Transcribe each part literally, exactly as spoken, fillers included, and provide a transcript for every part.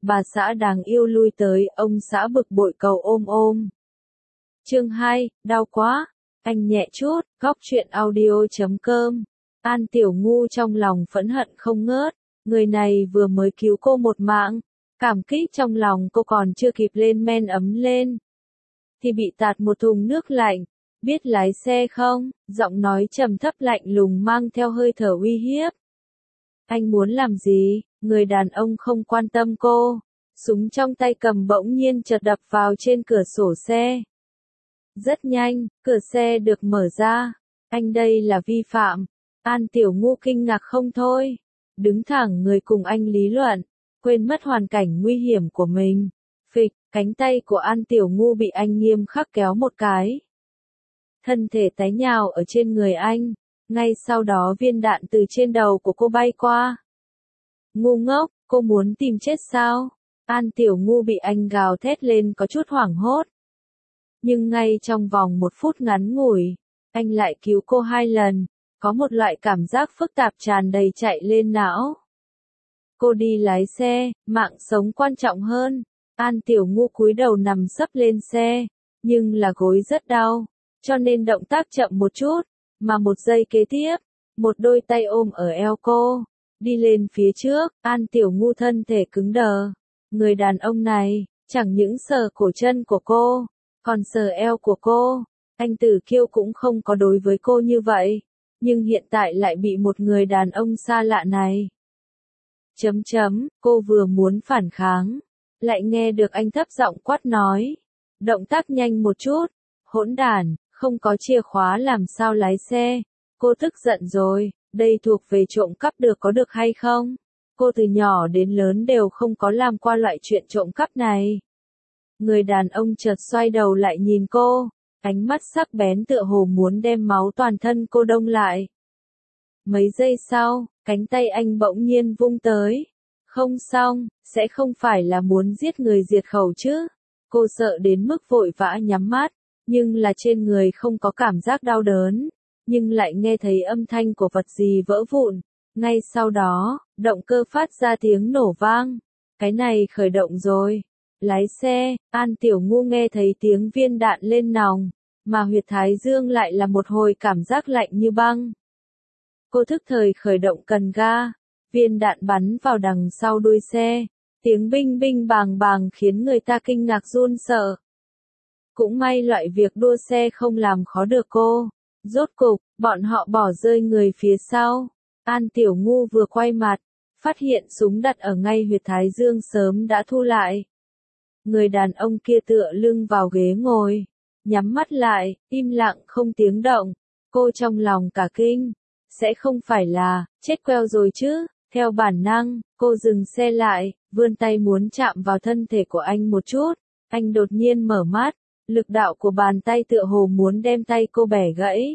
bà xã đáng yêu lui tới, ông xã bực bội cầu ôm ôm. Chương hai, đau quá, anh nhẹ chút, góc truyện audio chấm com. An Tiểu Ngu trong lòng phẫn hận không ngớt, người này vừa mới cứu cô một mạng, cảm kích trong lòng cô còn chưa kịp lên men ấm lên, thì bị tạt một thùng nước lạnh. Biết lái xe không? Giọng nói trầm thấp lạnh lùng mang theo hơi thở uy hiếp. Anh muốn làm gì? Người đàn ông không quan tâm cô. Súng trong tay cầm bỗng nhiên chợt đập vào trên cửa sổ xe. Rất nhanh, cửa xe được mở ra. Anh đây là vi phạm. An Tiểu Ngu kinh ngạc không thôi. Đứng thẳng người cùng anh lý luận. Quên mất hoàn cảnh nguy hiểm của mình. Phịch, cánh tay của An Tiểu Ngu bị anh nghiêm khắc kéo một cái. Thân thể tái nhào ở trên người anh. Ngay sau đó viên đạn từ trên đầu của cô bay qua. Ngu ngốc, cô muốn tìm chết sao? An Tiểu Ngu bị anh gào thét lên có chút hoảng hốt. Nhưng ngay trong vòng một phút ngắn ngủi, anh lại cứu cô hai lần. Có một loại cảm giác phức tạp tràn đầy chạy lên não. Cô đi lái xe, mạng sống quan trọng hơn. An Tiểu Ngu cúi đầu nằm sấp lên xe, nhưng là gối rất đau, cho nên động tác chậm một chút, mà một giây kế tiếp, một đôi tay ôm ở eo cô, đi lên phía trước. An Tiểu Ngu thân thể cứng đờ. Người đàn ông này, chẳng những sờ cổ chân của cô, còn sờ eo của cô. Anh Tử Kiêu cũng không có đối với cô như vậy, nhưng hiện tại lại bị một người đàn ông xa lạ này. Chấm chấm, cô vừa muốn phản kháng, lại nghe được anh thấp giọng quát nói. Động tác nhanh một chút, hỗn đản, không có chìa khóa làm sao lái xe. Cô tức giận rồi, đây thuộc về trộm cắp được có được hay không? Cô từ nhỏ đến lớn đều không có làm qua loại chuyện trộm cắp này. Người đàn ông chợt xoay đầu lại nhìn cô, ánh mắt sắc bén tựa hồ muốn đem máu toàn thân cô đông lại. Mấy giây sau, cánh tay anh bỗng nhiên vung tới. Không xong, sẽ không phải là muốn giết người diệt khẩu chứ? Cô sợ đến mức vội vã nhắm mắt, nhưng là trên người không có cảm giác đau đớn, nhưng lại nghe thấy âm thanh của vật gì vỡ vụn. Ngay sau đó, động cơ phát ra tiếng nổ vang. Cái này khởi động rồi. Lái xe, An Tiểu Ngu nghe thấy tiếng viên đạn lên nòng, mà huyệt thái dương lại là một hồi cảm giác lạnh như băng. Cô thức thời khởi động cần ga, viên đạn bắn vào đằng sau đuôi xe, tiếng binh binh bàng bàng khiến người ta kinh ngạc run sợ. Cũng may loại việc đua xe không làm khó được cô. Rốt cục, bọn họ bỏ rơi người phía sau. An Tiểu Ngu vừa quay mặt, phát hiện súng đặt ở ngay huyệt thái dương sớm đã thu lại. Người đàn ông kia tựa lưng vào ghế ngồi, nhắm mắt lại, im lặng không tiếng động. Cô trong lòng cả kinh, sẽ không phải là chết queo rồi chứ? Theo bản năng, cô dừng xe lại, vươn tay muốn chạm vào thân thể của anh một chút. Anh đột nhiên mở mắt, lực đạo của bàn tay tựa hồ muốn đem tay cô bẻ gãy.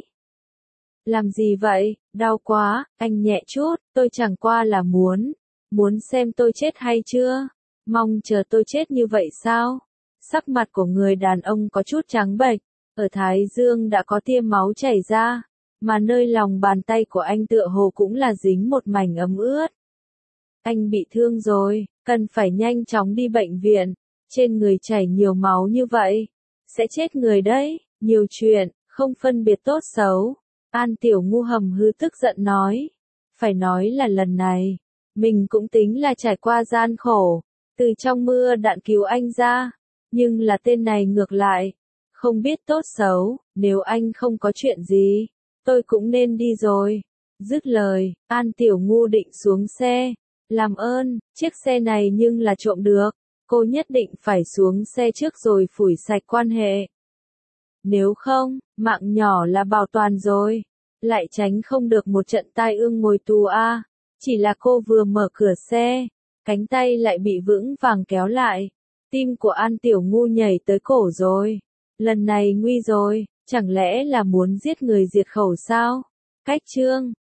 Làm gì vậy? Đau quá, anh nhẹ chút, tôi chẳng qua là muốn, muốn xem tôi chết hay chưa? Mong chờ tôi chết như vậy sao? Sắc mặt của người đàn ông có chút trắng bệch, ở thái dương đã có tia máu chảy ra, mà nơi lòng bàn tay của anh tựa hồ cũng là dính một mảnh ấm ướt. Anh bị thương rồi, cần phải nhanh chóng đi bệnh viện, trên người chảy nhiều máu như vậy, sẽ chết người đấy, nhiều chuyện, không phân biệt tốt xấu. An Tiểu Ngu hầm hư tức giận nói, phải nói là lần này, mình cũng tính là trải qua gian khổ, từ trong mưa đạn cứu anh ra, nhưng là tên này ngược lại, không biết tốt xấu, nếu anh không có chuyện gì, tôi cũng nên đi rồi. Dứt lời, An Tiểu Ngu định xuống xe, làm ơn, chiếc xe này nhưng là trộm được, cô nhất định phải xuống xe trước rồi phủi sạch quan hệ. Nếu không, mạng nhỏ là bảo toàn rồi, lại tránh không được một trận tai ương ngồi tù a. Chỉ là cô vừa mở cửa xe, cánh tay lại bị vững vàng kéo lại. Tim của An Tiểu Ngu nhảy tới cổ rồi. Lần này nguy rồi, chẳng lẽ là muốn giết người diệt khẩu sao? Cách chương